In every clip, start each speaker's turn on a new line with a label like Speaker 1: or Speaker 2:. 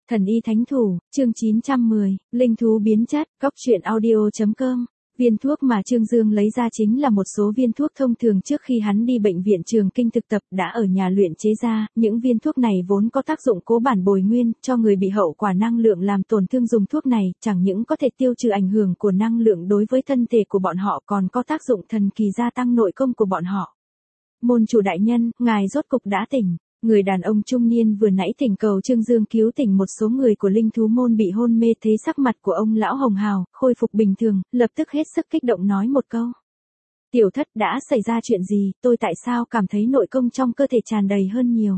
Speaker 1: Thần y thánh thủ, chương 910, linh thú biến chất, góc truyện audio.com. Viên thuốc mà Trương Dương lấy ra chính là một số viên thuốc thông thường trước khi hắn đi bệnh viện Trường Kinh thực tập đã ở nhà luyện chế ra, những viên thuốc này vốn có tác dụng cố bản bồi nguyên, cho người bị hậu quả năng lượng làm tổn thương dùng thuốc này, chẳng những có thể tiêu trừ ảnh hưởng của năng lượng đối với thân thể của bọn họ còn có tác dụng thần kỳ gia tăng nội công của bọn họ. Môn chủ đại nhân, ngài rốt cục đã tỉnh. Người đàn ông trung niên vừa nãy thỉnh cầu Trương Dương cứu tỉnh một số người của linh thú môn bị hôn mê, thấy sắc mặt của ông lão hồng hào, khôi phục bình thường, lập tức hết sức kích động nói một câu. Tiểu thất, đã xảy ra chuyện gì, tôi tại sao cảm thấy nội công trong cơ thể tràn đầy hơn nhiều.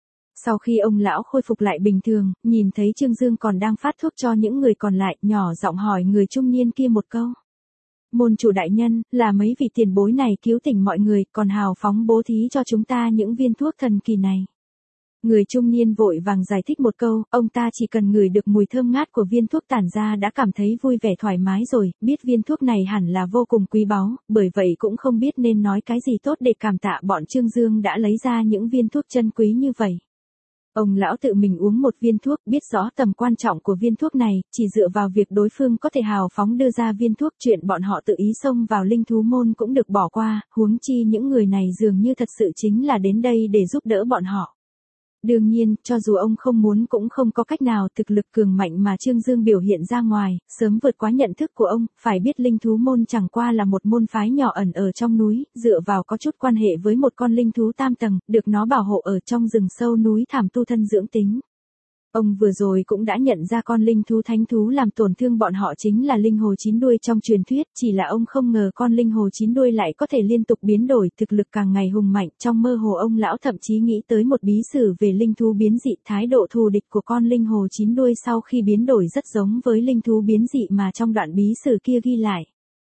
Speaker 1: Sau khi ông lão khôi phục lại bình thường, nhìn thấy Trương Dương còn đang phát thuốc cho những người còn lại, nhỏ giọng hỏi người trung niên kia một câu. Môn chủ đại nhân, là mấy vị tiền bối này cứu tỉnh mọi người, còn hào phóng bố thí cho chúng ta những viên thuốc thần kỳ này. Người trung niên vội vàng giải thích một câu, ông ta chỉ cần ngửi được mùi thơm ngát của viên thuốc tản ra đã cảm thấy vui vẻ thoải mái rồi, biết viên thuốc này hẳn là vô cùng quý báu, bởi vậy cũng không biết nên nói cái gì tốt để cảm tạ bọn Trương Dương đã lấy ra những viên thuốc chân quý như vậy. Ông lão tự mình uống một viên thuốc, biết rõ tầm quan trọng của viên thuốc này, chỉ dựa vào việc đối phương có thể hào phóng đưa ra viên thuốc, chuyện bọn họ tự ý xông vào linh thú môn cũng được bỏ qua, huống chi những người này dường như thật sự chính là đến đây để giúp đỡ bọn họ. Đương nhiên, cho dù ông không muốn cũng không có cách nào, thực lực cường mạnh mà Trương Dương biểu hiện ra ngoài, sớm vượt quá nhận thức của ông, phải biết linh thú môn chẳng qua là một môn phái nhỏ ẩn ở trong núi, dựa vào có chút quan hệ với một con linh thú tam tầng, được nó bảo hộ ở trong rừng sâu núi thảm tu thân dưỡng tính. Ông vừa rồi cũng đã nhận ra con linh thú thánh thú làm tổn thương bọn họ chính là linh hồ chín đuôi trong truyền thuyết, chỉ là ông không ngờ con linh hồ chín đuôi lại có thể liên tục biến đổi, thực lực càng ngày hùng mạnh, trong mơ hồ ông lão thậm chí nghĩ tới một bí sử về linh thú biến dị, thái độ thù địch của con linh hồ chín đuôi sau khi biến đổi rất giống với linh thú biến dị mà trong đoạn bí sử kia ghi lại.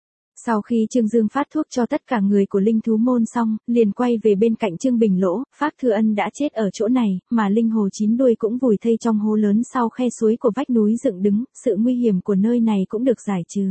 Speaker 1: Sau khi Trương Dương phát thuốc cho tất cả người của linh thú môn xong, liền quay về bên cạnh Trương Bình Lỗ, Phác Thừa Ân đã chết ở chỗ này, mà linh hồ chín đuôi cũng vùi thây trong hố lớn sau khe suối của vách núi dựng đứng, sự nguy hiểm của nơi này cũng được giải trừ.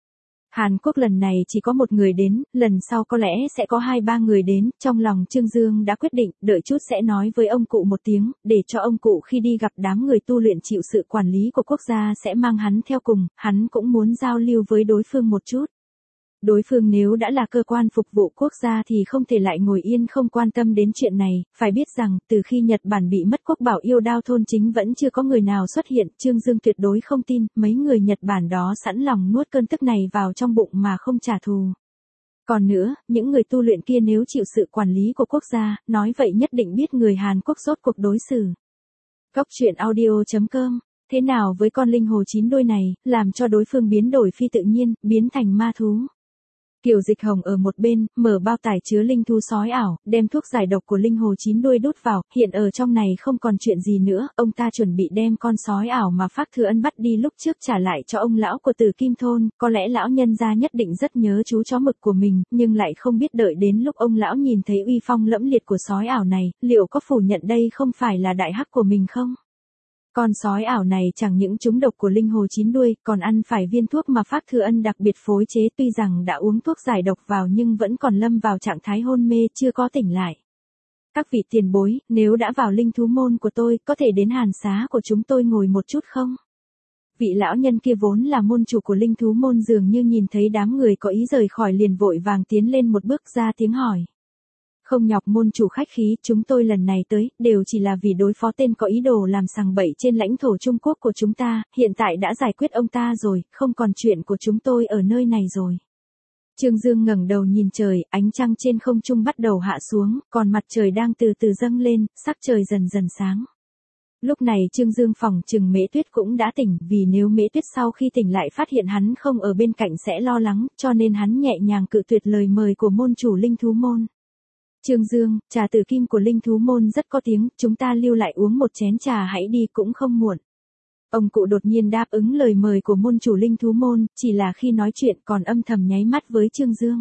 Speaker 1: Hàn Quốc lần này chỉ có một người đến, lần sau có lẽ sẽ có 2-3 người đến, trong lòng Trương Dương đã quyết định, đợi chút sẽ nói với ông cụ một tiếng, để cho ông cụ khi đi gặp đám người tu luyện chịu sự quản lý của quốc gia sẽ mang hắn theo cùng, hắn cũng muốn giao lưu với đối phương một chút. Đối phương nếu đã là cơ quan phục vụ quốc gia thì không thể lại ngồi yên không quan tâm đến chuyện này, phải biết rằng, từ khi Nhật Bản bị mất quốc bảo yêu đao thôn chính vẫn chưa có người nào xuất hiện, Trương Dương tuyệt đối không tin, mấy người Nhật Bản đó sẵn lòng nuốt cơn tức này vào trong bụng mà không trả thù. Còn nữa, những người tu luyện kia nếu chịu sự quản lý của quốc gia, nói vậy nhất định biết người Hàn Quốc rốt cuộc đối xử. Góc truyện audio.com. Thế nào với con linh hồ chín đuôi này, làm cho đối phương biến đổi phi tự nhiên, biến thành ma thú. Kiều Dịch Hồng ở một bên, mở bao tải chứa linh thú sói ảo, đem thuốc giải độc của linh hồ chín đuôi đút vào, hiện ở trong này không còn chuyện gì nữa, ông ta chuẩn bị đem con sói ảo mà Phác Thừa Ân bắt đi lúc trước trả lại cho ông lão của Tử Kim Thôn, có lẽ lão nhân gia nhất định rất nhớ chú chó mực của mình, nhưng lại không biết đợi đến lúc ông lão nhìn thấy uy phong lẫm liệt của sói ảo này, liệu có phủ nhận đây không phải là đại hắc của mình không? Con sói ảo này chẳng những trúng độc của linh hồ chín đuôi, còn ăn phải viên thuốc mà Phác Thừa Ân đặc biệt phối chế, tuy rằng đã uống thuốc giải độc vào nhưng vẫn còn lâm vào trạng thái hôn mê chưa có tỉnh lại. Các vị tiền bối, nếu đã vào linh thú môn của tôi, có thể đến hàn xá của chúng tôi ngồi một chút không? Vị lão nhân kia vốn là môn chủ của linh thú môn dường như nhìn thấy đám người có ý rời khỏi liền vội vàng tiến lên một bước ra tiếng hỏi. Không nhọc môn chủ khách khí, chúng tôi lần này tới, đều chỉ là vì đối phó tên có ý đồ làm sằng bậy trên lãnh thổ Trung Quốc của chúng ta, hiện tại đã giải quyết ông ta rồi, không còn chuyện của chúng tôi ở nơi này rồi. Trương Dương ngẩng đầu nhìn trời, ánh trăng trên không trung bắt đầu hạ xuống, còn mặt trời đang từ từ dâng lên, sắc trời dần dần sáng. Lúc này Trương Dương phỏng chừng Mễ Tuyết cũng đã tỉnh, vì nếu Mễ Tuyết sau khi tỉnh lại phát hiện hắn không ở bên cạnh sẽ lo lắng, cho nên hắn nhẹ nhàng cự tuyệt lời mời của môn chủ linh thú môn. Trương Dương, trà tử kim của linh thú môn rất có tiếng, chúng ta lưu lại uống một chén trà hãy đi cũng không muộn. Ông cụ đột nhiên đáp ứng lời mời của môn chủ linh thú môn, chỉ là khi nói chuyện còn âm thầm nháy mắt với Trương Dương.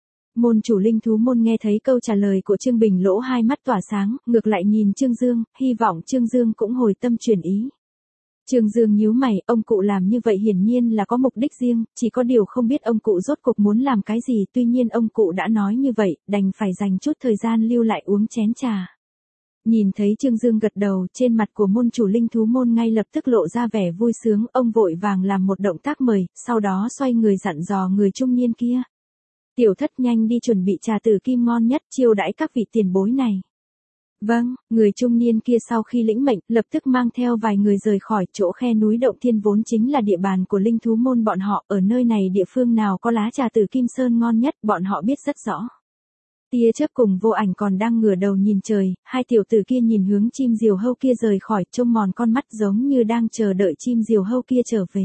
Speaker 1: Môn chủ linh thú môn nghe thấy câu trả lời của Trương Bình Lỗ hai mắt tỏa sáng, ngược lại nhìn Trương Dương, hy vọng Trương Dương cũng hồi tâm chuyển ý. Trương Dương nhíu mày, ông cụ làm như vậy hiển nhiên là có mục đích riêng, chỉ có điều không biết ông cụ rốt cuộc muốn làm cái gì, tuy nhiên ông cụ đã nói như vậy, đành phải dành chút thời gian lưu lại uống chén trà. Nhìn thấy Trương Dương gật đầu, trên mặt của môn chủ linh thú môn ngay lập tức lộ ra vẻ vui sướng, ông vội vàng làm một động tác mời, sau đó xoay người dặn dò người trung niên kia. Tiểu thất nhanh đi chuẩn bị trà tử kim ngon nhất chiêu đãi các vị tiền bối này. Vâng, người trung niên kia sau khi lĩnh mệnh, lập tức mang theo vài người rời khỏi chỗ khe núi Động Thiên vốn chính là địa bàn của linh thú môn bọn họ, ở nơi này địa phương nào có lá trà tử kim sơn ngon nhất, bọn họ biết rất rõ. Tia chớp cùng Vô Ảnh còn đang ngửa đầu nhìn trời, hai tiểu tử kia nhìn hướng chim diều hâu kia rời khỏi, trông mòn con mắt giống như đang chờ đợi chim diều hâu kia trở về.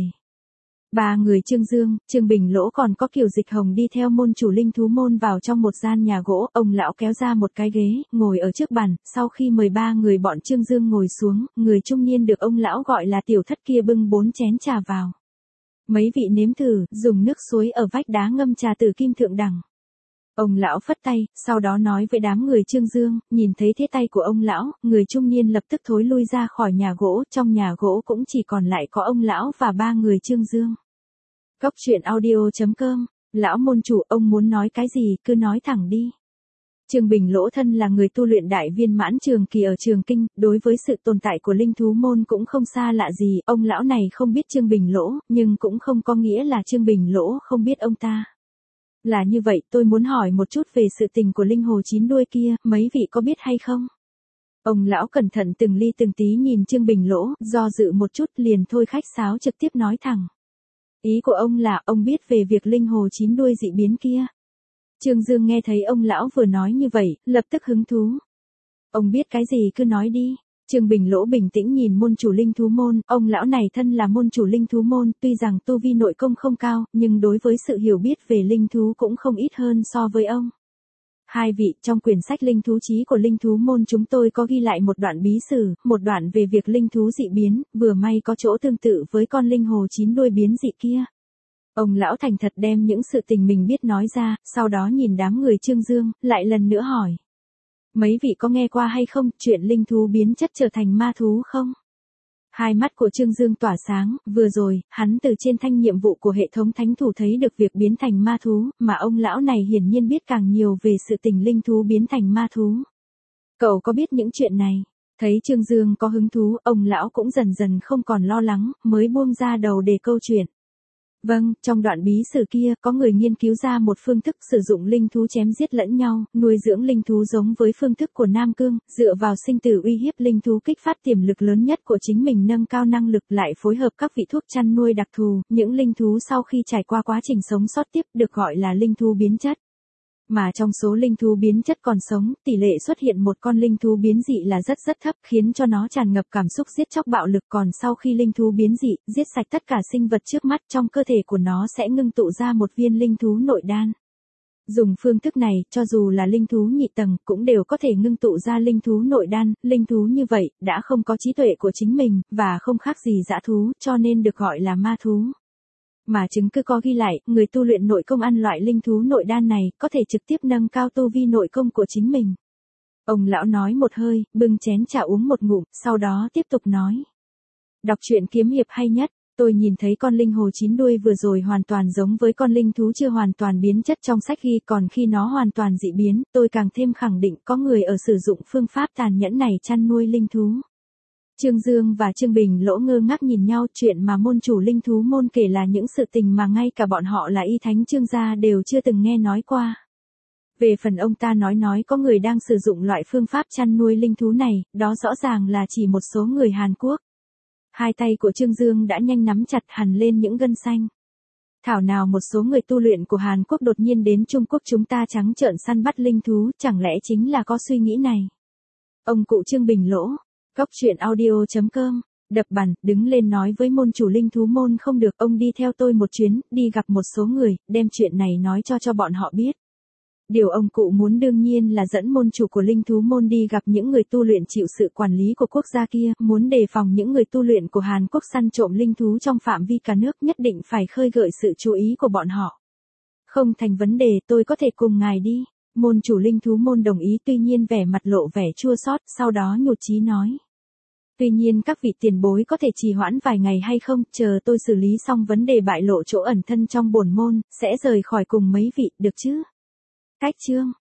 Speaker 1: Ba người Trương Dương, Trương Bình Lỗ còn có Kiều Dịch Hồng đi theo môn chủ linh thú môn vào trong một gian nhà gỗ, ông lão kéo ra một cái ghế, ngồi ở trước bàn, sau khi mời ba người bọn Trương Dương ngồi xuống, người trung niên được ông lão gọi là tiểu thất kia bưng 4 chén trà vào. Mấy vị nếm thử, dùng nước suối ở vách đá ngâm trà tử kim thượng đẳng. Ông lão phất tay, sau đó nói với đám người Trương Dương, nhìn thấy thế tay của ông lão, người trung niên lập tức thối lui ra khỏi nhà gỗ, trong nhà gỗ cũng chỉ còn lại có ông lão và ba người Trương Dương. Cốc truyện audio.com, lão môn chủ, ông muốn nói cái gì, cứ nói thẳng đi. Trương Bình Lỗ thân là người tu luyện đại viên mãn trường kỳ ở Trường Kinh, đối với sự tồn tại của linh thú môn cũng không xa lạ gì, ông lão này không biết Trương Bình Lỗ, nhưng cũng không có nghĩa là Trương Bình Lỗ không biết ông ta. Là như vậy, tôi muốn hỏi một chút về sự tình của linh hồ 9 đuôi kia, mấy vị có biết hay không? Ông lão cẩn thận từng ly từng tí nhìn Trương Bình Lỗ, do dự một chút liền thôi khách sáo trực tiếp nói thẳng. Ý của ông là, ông biết về việc linh hồ 9 đuôi dị biến kia. Trương Dương nghe thấy ông lão vừa nói như vậy, lập tức hứng thú. Ông biết cái gì cứ nói đi. Trương Bình Lỗ bình tĩnh nhìn môn chủ linh thú môn, ông lão này thân là môn chủ linh thú môn, tuy rằng tu vi nội công không cao, nhưng đối với sự hiểu biết về linh thú cũng không ít hơn so với ông. Hai vị, trong quyển sách linh thú chí của linh thú môn chúng tôi có ghi lại một đoạn bí sử, một đoạn về việc linh thú dị biến, vừa may có chỗ tương tự với con linh hồ 9 đuôi biến dị kia. Ông lão thành thật đem những sự tình mình biết nói ra, sau đó nhìn đám người Trương Dương, lại lần nữa hỏi. Mấy vị có nghe qua hay không, chuyện linh thú biến chất trở thành ma thú không? Hai mắt của Trương Dương tỏa sáng, vừa rồi, hắn từ trên thanh nhiệm vụ của hệ thống thánh thủ thấy được việc biến thành ma thú, mà ông lão này hiển nhiên biết càng nhiều về sự tình linh thú biến thành ma thú. Cậu có biết những chuyện này? Thấy Trương Dương có hứng thú, ông lão cũng dần dần không còn lo lắng, mới buông ra đầu để câu chuyện. Vâng, trong đoạn bí sử kia, có người nghiên cứu ra một phương thức sử dụng linh thú chém giết lẫn nhau, nuôi dưỡng linh thú giống với phương thức của Nam Cương, dựa vào sinh tử uy hiếp linh thú kích phát tiềm lực lớn nhất của chính mình nâng cao năng lực lại phối hợp các vị thuốc chăn nuôi đặc thù, những linh thú sau khi trải qua quá trình sống sót tiếp được gọi là linh thú biến chất. Mà trong số linh thú biến chất còn sống, tỷ lệ xuất hiện một con linh thú biến dị là rất thấp, khiến cho nó tràn ngập cảm xúc giết chóc bạo lực, còn sau khi linh thú biến dị, giết sạch tất cả sinh vật trước mắt, trong cơ thể của nó sẽ ngưng tụ ra một viên linh thú nội đan. Dùng phương thức này, cho dù là linh thú nhị tầng, cũng đều có thể ngưng tụ ra linh thú nội đan, linh thú như vậy, đã không có trí tuệ của chính mình, và không khác gì dã thú, cho nên được gọi là ma thú. Mà chứng cứ có ghi lại, người tu luyện nội công ăn loại linh thú nội đan này, có thể trực tiếp nâng cao tu vi nội công của chính mình. Ông lão nói một hơi, bưng chén trà uống một ngụm, sau đó tiếp tục nói. Đọc truyện kiếm hiệp hay nhất, tôi nhìn thấy con linh hồ 9 đuôi vừa rồi hoàn toàn giống với con linh thú chưa hoàn toàn biến chất trong sách ghi, còn khi nó hoàn toàn dị biến, tôi càng thêm khẳng định có người ở sử dụng phương pháp tàn nhẫn này chăn nuôi linh thú. Trương Dương và Trương Bình Lỗ ngơ ngác nhìn nhau, chuyện mà môn chủ linh thú môn kể là những sự tình mà ngay cả bọn họ là y thánh Trương gia đều chưa từng nghe nói qua. Về phần ông ta nói có người đang sử dụng loại phương pháp chăn nuôi linh thú này, đó rõ ràng là chỉ một số người Hàn Quốc. Hai tay của Trương Dương đã nhanh nắm chặt hẳn lên những gân xanh. Thảo nào một số người tu luyện của Hàn Quốc đột nhiên đến Trung Quốc chúng ta trắng trợn săn bắt linh thú, chẳng lẽ chính là có suy nghĩ này. Ông cụ Trương Bình Lỗ. Cốc truyện audio.com, đập bàn, đứng lên nói với môn chủ linh thú môn không được, ông đi theo tôi một chuyến, đi gặp một số người, đem chuyện này nói cho bọn họ biết. Điều ông cụ muốn đương nhiên là dẫn môn chủ của linh thú môn đi gặp những người tu luyện chịu sự quản lý của quốc gia kia, muốn đề phòng những người tu luyện của Hàn Quốc săn trộm linh thú trong phạm vi cả nước, nhất định phải khơi gợi sự chú ý của bọn họ. Không thành vấn đề, tôi có thể cùng ngài đi. Môn chủ linh thú môn đồng ý, tuy nhiên vẻ mặt lộ vẻ chua xót, sau đó nhụt chí nói. Tuy nhiên các vị tiền bối có thể trì hoãn vài ngày hay không, chờ tôi xử lý xong vấn đề bại lộ chỗ ẩn thân trong bổn môn, sẽ rời khỏi cùng mấy vị, được chứ? Cách chương.